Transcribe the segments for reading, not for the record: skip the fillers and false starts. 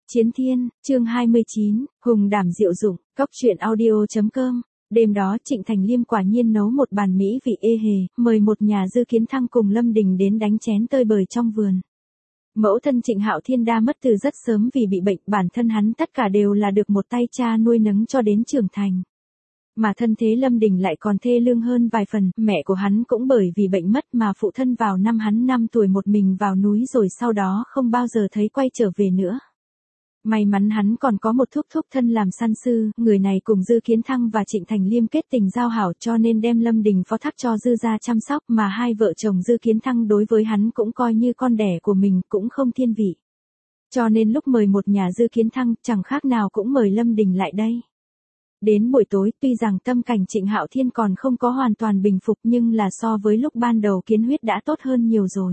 Chiến Thiên, chương 29, Hùng đảm diệu dụng, cóc truyện audio.com. Đêm đó Trịnh Thành Liêm quả nhiên nấu một bàn mỹ vị ê hề, mời một nhà dư kiến thăng cùng Lâm Đình đến đánh chén tơi bời trong vườn. Mẫu thân Trịnh Hạo Thiên đa mất từ rất sớm vì bị bệnh, bản thân hắn tất cả đều là được một tay cha nuôi nấng cho đến trưởng thành. Mà thân thế Lâm Đình lại còn thê lương hơn vài phần, mẹ của hắn cũng bởi vì bệnh mất mà phụ thân vào năm hắn 5 tuổi một mình vào núi rồi sau đó không bao giờ thấy quay trở về nữa. May mắn hắn còn có một thúc thúc thân làm săn sư, người này cùng Dư Kiến Thăng và Trịnh Thành Liêm kết tình giao hảo cho nên đem Lâm Đình phó thác cho Dư gia chăm sóc, mà hai vợ chồng Dư Kiến Thăng đối với hắn cũng coi như con đẻ của mình, cũng không thiên vị. Cho nên lúc mời một nhà Dư Kiến Thăng, chẳng khác nào cũng mời Lâm Đình lại đây. Đến buổi tối, tuy rằng tâm cảnh Trịnh Hạo Thiên còn không có hoàn toàn bình phục nhưng là so với lúc ban đầu kiến huyết đã tốt hơn nhiều rồi.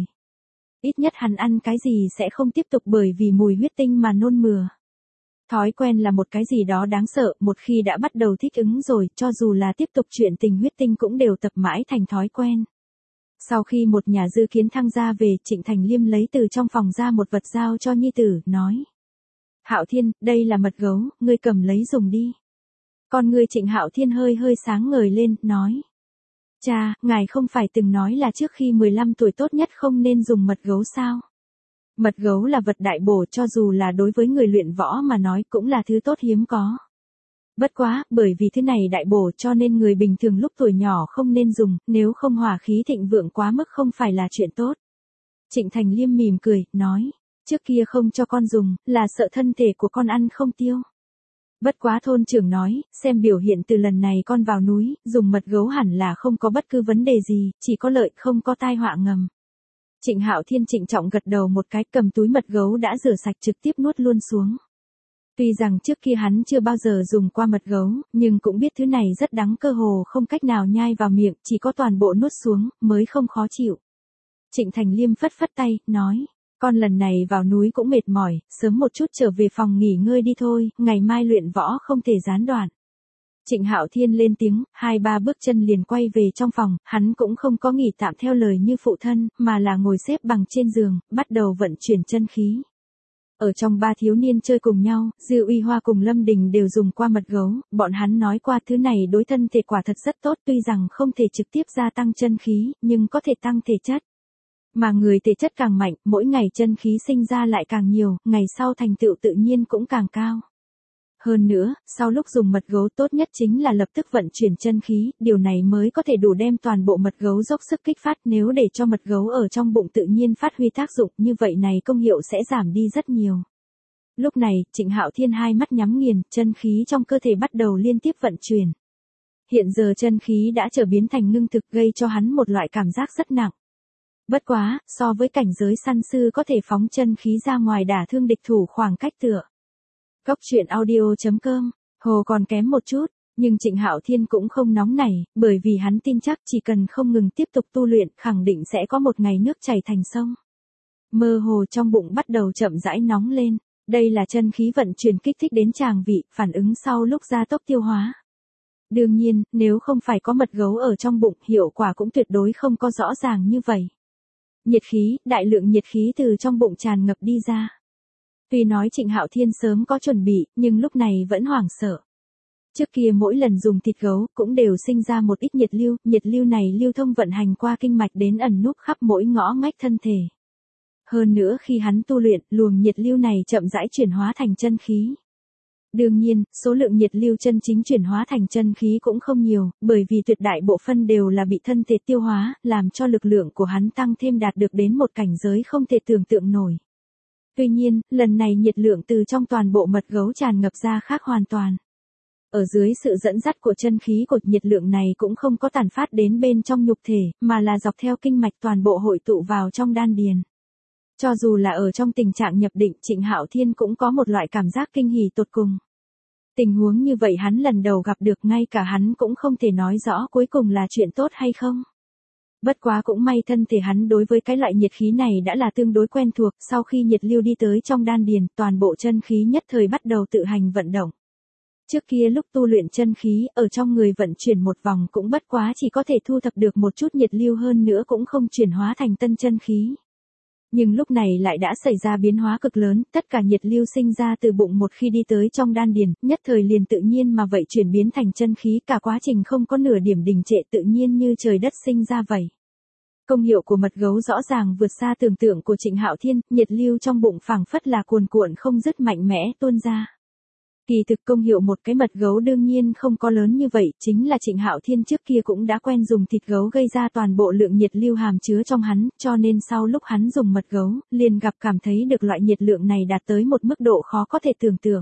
Ít nhất hắn ăn cái gì sẽ không tiếp tục bởi vì mùi huyết tinh mà nôn mửa. Thói quen là một cái gì đó đáng sợ, một khi đã bắt đầu thích ứng rồi, cho dù là tiếp tục chuyện tình huyết tinh cũng đều tập mãi thành thói quen. Sau khi một nhà Dư Kiến Thăng ra về, Trịnh Thành Liêm lấy từ trong phòng ra một vật giao cho nhi tử, nói: Hạo Thiên, đây là mật gấu, ngươi cầm lấy dùng đi. Con ngươi Trịnh Hạo Thiên hơi sáng ngời lên, nói: Cha, ngài không phải từng nói là trước khi 15 tuổi tốt nhất không nên dùng mật gấu sao? Mật gấu là vật đại bổ, cho dù là đối với người luyện võ mà nói cũng là thứ tốt hiếm có. Bất quá, bởi vì thứ này đại bổ cho nên người bình thường lúc tuổi nhỏ không nên dùng, nếu không hỏa khí thịnh vượng quá mức không phải là chuyện tốt. Trịnh Thành Liêm mỉm cười, nói: Trước kia không cho con dùng, là sợ thân thể của con ăn không tiêu. Bất quá thôn trưởng nói, xem biểu hiện từ lần này con vào núi, dùng mật gấu hẳn là không có bất cứ vấn đề gì, chỉ có lợi không có tai họa ngầm. Trịnh Hạo Thiên trịnh trọng gật đầu một cái, cầm túi mật gấu đã rửa sạch trực tiếp nuốt luôn xuống. Tuy rằng trước kia hắn chưa bao giờ dùng qua mật gấu, nhưng cũng biết thứ này rất đắng, cơ hồ không cách nào nhai vào miệng, chỉ có toàn bộ nuốt xuống, mới không khó chịu. Trịnh Thành Liêm phất tay, nói: Con lần này vào núi cũng mệt mỏi, sớm một chút trở về phòng nghỉ ngơi đi thôi, ngày mai luyện võ không thể gián đoạn. Trịnh Hạo Thiên lên tiếng, 2-3 bước chân liền quay về trong phòng, hắn cũng không có nghỉ tạm theo lời như phụ thân, mà là ngồi xếp bằng trên giường, bắt đầu vận chuyển chân khí. Ở trong 3 thiếu niên chơi cùng nhau, Dư Uy Hoa cùng Lâm Đình đều dùng qua mật gấu, bọn hắn nói qua thứ này đối thân thể quả thật rất tốt, tuy rằng không thể trực tiếp gia tăng chân khí, nhưng có thể tăng thể chất. Mà người thể chất càng mạnh, mỗi ngày chân khí sinh ra lại càng nhiều, ngày sau thành tựu tự nhiên cũng càng cao. Hơn nữa, sau lúc dùng mật gấu tốt nhất chính là lập tức vận chuyển chân khí, điều này mới có thể đủ đem toàn bộ mật gấu dốc sức kích phát, nếu để cho mật gấu ở trong bụng tự nhiên phát huy tác dụng như vậy này công hiệu sẽ giảm đi rất nhiều. Lúc này, Trịnh Hạo Thiên hai mắt nhắm nghiền, chân khí trong cơ thể bắt đầu liên tiếp vận chuyển. Hiện giờ chân khí đã trở biến thành ngưng thực, gây cho hắn một loại cảm giác rất nặng. Bất quá, so với cảnh giới săn sư có thể phóng chân khí ra ngoài đả thương địch thủ khoảng cách tựa. Cóc truyện audio.com, hồ còn kém một chút, nhưng Trịnh Hạo Thiên cũng không nóng nảy, bởi vì hắn tin chắc chỉ cần không ngừng tiếp tục tu luyện, khẳng định sẽ có một ngày nước chảy thành sông. Mơ hồ trong bụng bắt đầu chậm rãi nóng lên, đây là chân khí vận chuyển kích thích đến tràng vị, phản ứng sau lúc gia tốc tiêu hóa. Đương nhiên, nếu không phải có mật gấu ở trong bụng, hiệu quả cũng tuyệt đối không có rõ ràng như vậy. Nhiệt khí, đại lượng nhiệt khí từ trong bụng tràn ngập đi ra. Tuy nói Trịnh Hạo Thiên sớm có chuẩn bị, nhưng lúc này vẫn hoảng sợ. Trước kia mỗi lần dùng thịt gấu, cũng đều sinh ra một ít nhiệt lưu này lưu thông vận hành qua kinh mạch đến ẩn núp khắp mỗi ngõ ngách thân thể. Hơn nữa khi hắn tu luyện, luồng nhiệt lưu này chậm rãi chuyển hóa thành chân khí. Đương nhiên, số lượng nhiệt lưu chân chính chuyển hóa thành chân khí cũng không nhiều, bởi vì tuyệt đại bộ phân đều là bị thân thể tiêu hóa, làm cho lực lượng của hắn tăng thêm đạt được đến một cảnh giới không thể tưởng tượng nổi. Tuy nhiên, lần này nhiệt lượng từ trong toàn bộ mật gấu tràn ngập ra khác hoàn toàn. Ở dưới sự dẫn dắt của chân khí của nhiệt lượng này cũng không có tản phát đến bên trong nhục thể, mà là dọc theo kinh mạch toàn bộ hội tụ vào trong đan điền. Cho dù là ở trong tình trạng nhập định, Trịnh Hạo Thiên cũng có một loại cảm giác kinh hỉ tột cùng. Tình huống như vậy hắn lần đầu gặp được, ngay cả hắn cũng không thể nói rõ cuối cùng là chuyện tốt hay không. Bất quá cũng may thân thể hắn đối với cái loại nhiệt khí này đã là tương đối quen thuộc, sau khi nhiệt lưu đi tới trong đan điền, toàn bộ chân khí nhất thời bắt đầu tự hành vận động. Trước kia lúc tu luyện chân khí, ở trong người vận chuyển một vòng cũng bất quá chỉ có thể thu thập được một chút nhiệt lưu, hơn nữa cũng không chuyển hóa thành tân chân khí. Nhưng lúc này lại đã xảy ra biến hóa cực lớn, tất cả nhiệt lưu sinh ra từ bụng một khi đi tới trong đan điền, nhất thời liền tự nhiên mà vậy chuyển biến thành chân khí, cả quá trình không có nửa điểm đình trệ, tự nhiên như trời đất sinh ra vậy. Công hiệu của mật gấu rõ ràng vượt xa tưởng tượng của Trịnh Hạo Thiên, nhiệt lưu trong bụng phảng phất là cuồn cuộn không dứt mạnh mẽ tuôn ra. Kỳ thực công hiệu một cái mật gấu đương nhiên không có lớn như vậy, chính là Trịnh Hạo Thiên trước kia cũng đã quen dùng thịt gấu gây ra toàn bộ lượng nhiệt lưu hàm chứa trong hắn, cho nên sau lúc hắn dùng mật gấu, liền gặp cảm thấy được loại nhiệt lượng này đạt tới một mức độ khó có thể tưởng tượng.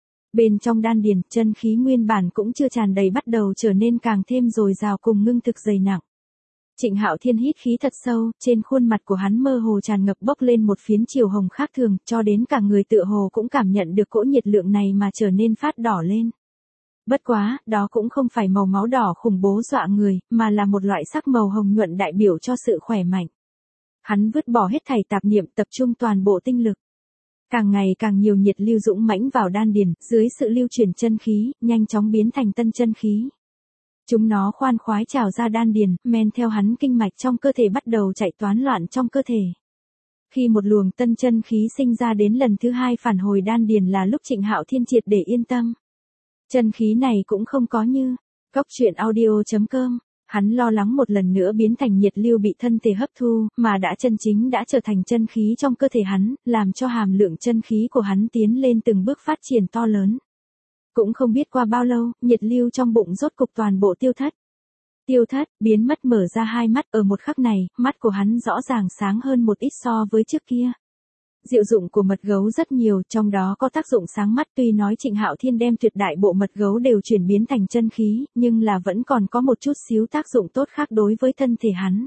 Bên trong đan điền, chân khí nguyên bản cũng chưa tràn đầy bắt đầu trở nên càng thêm dồi dào cùng ngưng thực dày nặng. Trịnh Hạo Thiên hít khí thật sâu, trên khuôn mặt của hắn mơ hồ tràn ngập bốc lên một phiến chiều hồng khác thường, cho đến cả người tựa hồ cũng cảm nhận được cỗ nhiệt lượng này mà trở nên phát đỏ lên. Bất quá, đó cũng không phải màu máu đỏ khủng bố dọa người, mà là một loại sắc màu hồng nhuận đại biểu cho sự khỏe mạnh. Hắn vứt bỏ hết thảy tạp niệm, tập trung toàn bộ tinh lực. Càng ngày càng nhiều nhiệt lưu dũng mãnh vào đan điền, dưới sự lưu chuyển chân khí, nhanh chóng biến thành tân chân khí. Chúng nó khoan khoái trào ra đan điền, men theo hắn kinh mạch trong cơ thể bắt đầu chạy toán loạn trong cơ thể. Khi một luồng tân chân khí sinh ra đến lần thứ hai phản hồi đan điền là lúc Trịnh Hạo Thiên triệt để yên tâm. Chân khí này cũng không có như coctruyện.audio.com. Hắn lo lắng một lần nữa biến thành nhiệt lưu bị thân thể hấp thu, mà đã chân chính đã trở thành chân khí trong cơ thể hắn, làm cho hàm lượng chân khí của hắn tiến lên từng bước phát triển to lớn. Cũng không biết qua bao lâu, nhiệt lưu trong bụng rốt cục toàn bộ tiêu thất. Tiêu thất, biến mất, mở ra hai mắt, ở một khắc này, mắt của hắn rõ ràng sáng hơn một ít so với trước kia. Diệu dụng của mật gấu rất nhiều, trong đó có tác dụng sáng mắt, tuy nói Trịnh Hạo Thiên đem tuyệt đại bộ mật gấu đều chuyển biến thành chân khí, nhưng là vẫn còn có một chút xíu tác dụng tốt khác đối với thân thể hắn.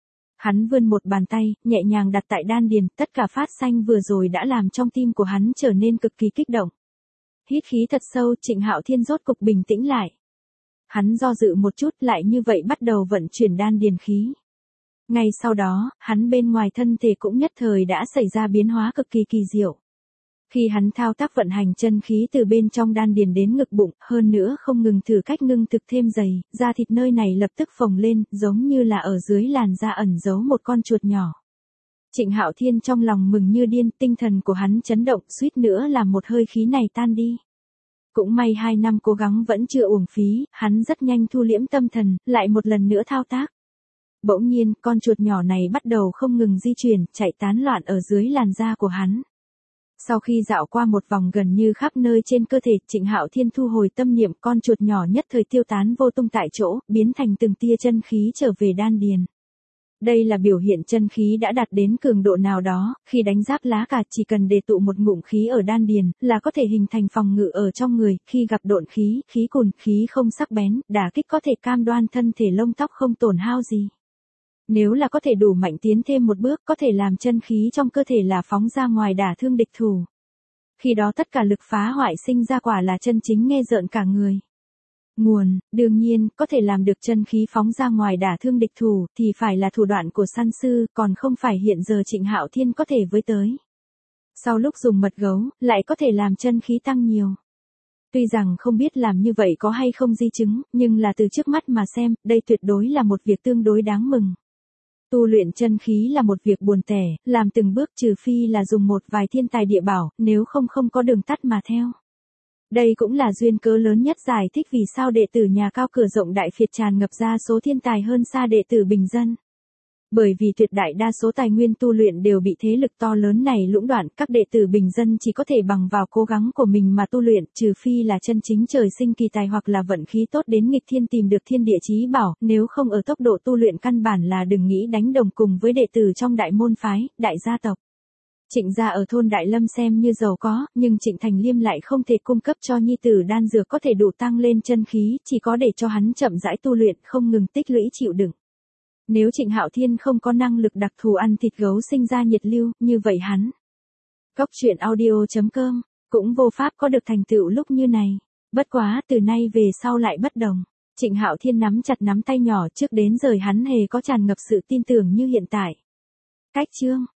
Hắn vươn một bàn tay, nhẹ nhàng đặt tại đan điền, tất cả phát xanh vừa rồi đã làm trong tim của hắn trở nên cực kỳ kích động. Hít khí thật sâu, Trịnh Hạo Thiên rốt cục bình tĩnh lại. Hắn do dự một chút, lại như vậy bắt đầu vận chuyển đan điền khí. Ngay sau đó, hắn bên ngoài thân thể cũng nhất thời đã xảy ra biến hóa cực kỳ kỳ diệu. Khi hắn thao tác vận hành chân khí từ bên trong đan điền đến ngực bụng, hơn nữa không ngừng thử cách ngưng thực thêm dày, da thịt nơi này lập tức phồng lên, giống như là ở dưới làn da ẩn giấu một con chuột nhỏ. Trịnh Hạo Thiên trong lòng mừng như điên, tinh thần của hắn chấn động, suýt nữa làm một hơi khí này tan đi. Cũng may 2 năm cố gắng vẫn chưa uổng phí, hắn rất nhanh thu liễm tâm thần, lại một lần nữa thao tác. Bỗng nhiên, con chuột nhỏ này bắt đầu không ngừng di chuyển, chạy tán loạn ở dưới làn da của hắn. Sau khi dạo qua một vòng gần như khắp nơi trên cơ thể, Trịnh Hạo Thiên thu hồi tâm niệm, con chuột nhỏ nhất thời tiêu tán vô tung tại chỗ, biến thành từng tia chân khí trở về đan điền. Đây là biểu hiện chân khí đã đạt đến cường độ nào đó, khi đánh giáp lá cà chỉ cần đề tụ một ngụm khí ở đan điền, là có thể hình thành phòng ngự ở trong người, khi gặp độn khí, khí cùn, khí không sắc bén, đả kích có thể cam đoan thân thể lông tóc không tổn hao gì. Nếu là có thể đủ mạnh tiến thêm một bước, có thể làm chân khí trong cơ thể là phóng ra ngoài đả thương địch thủ. Khi đó tất cả lực phá hoại sinh ra quả là chân chính nghe rợn cả người. Nguồn, đương nhiên, có thể làm được chân khí phóng ra ngoài đả thương địch thủ, thì phải là thủ đoạn của săn sư, còn không phải hiện giờ Trịnh Hạo Thiên có thể với tới. Sau lúc dùng mật gấu, lại có thể làm chân khí tăng nhiều. Tuy rằng không biết làm như vậy có hay không di chứng, nhưng là từ trước mắt mà xem, đây tuyệt đối là một việc tương đối đáng mừng. Tu luyện chân khí là một việc buồn tẻ, làm từng bước trừ phi là dùng một vài thiên tài địa bảo, nếu không không có đường tắt mà theo. Đây cũng là duyên cớ lớn nhất giải thích vì sao đệ tử nhà cao cửa rộng Đại Việt tràn ngập ra số thiên tài hơn xa đệ tử bình dân. Bởi vì tuyệt đại đa số tài nguyên tu luyện đều bị thế lực to lớn này lũng đoạn, các đệ tử bình dân chỉ có thể bằng vào cố gắng của mình mà tu luyện, trừ phi là chân chính trời sinh kỳ tài hoặc là vận khí tốt đến nghịch thiên tìm được thiên địa chí bảo, nếu không ở tốc độ tu luyện căn bản là đừng nghĩ đánh đồng cùng với đệ tử trong đại môn phái, đại gia tộc. Trịnh gia ở thôn Đại Lâm xem như giàu có, nhưng Trịnh Thành Liêm lại không thể cung cấp cho nhi tử đan dược có thể đủ tăng lên chân khí, chỉ có để cho hắn chậm rãi tu luyện, không ngừng tích lũy chịu đựng. Nếu Trịnh Hạo Thiên không có năng lực đặc thù ăn thịt gấu sinh ra nhiệt lưu, như vậy hắn coctruyện.audio.com cũng vô pháp có được thành tựu lúc như này. Bất quá, từ nay về sau lại bất đồng. Trịnh Hạo Thiên nắm chặt nắm tay nhỏ, trước đến giờ hắn hề có tràn ngập sự tin tưởng như hiện tại. Cách chương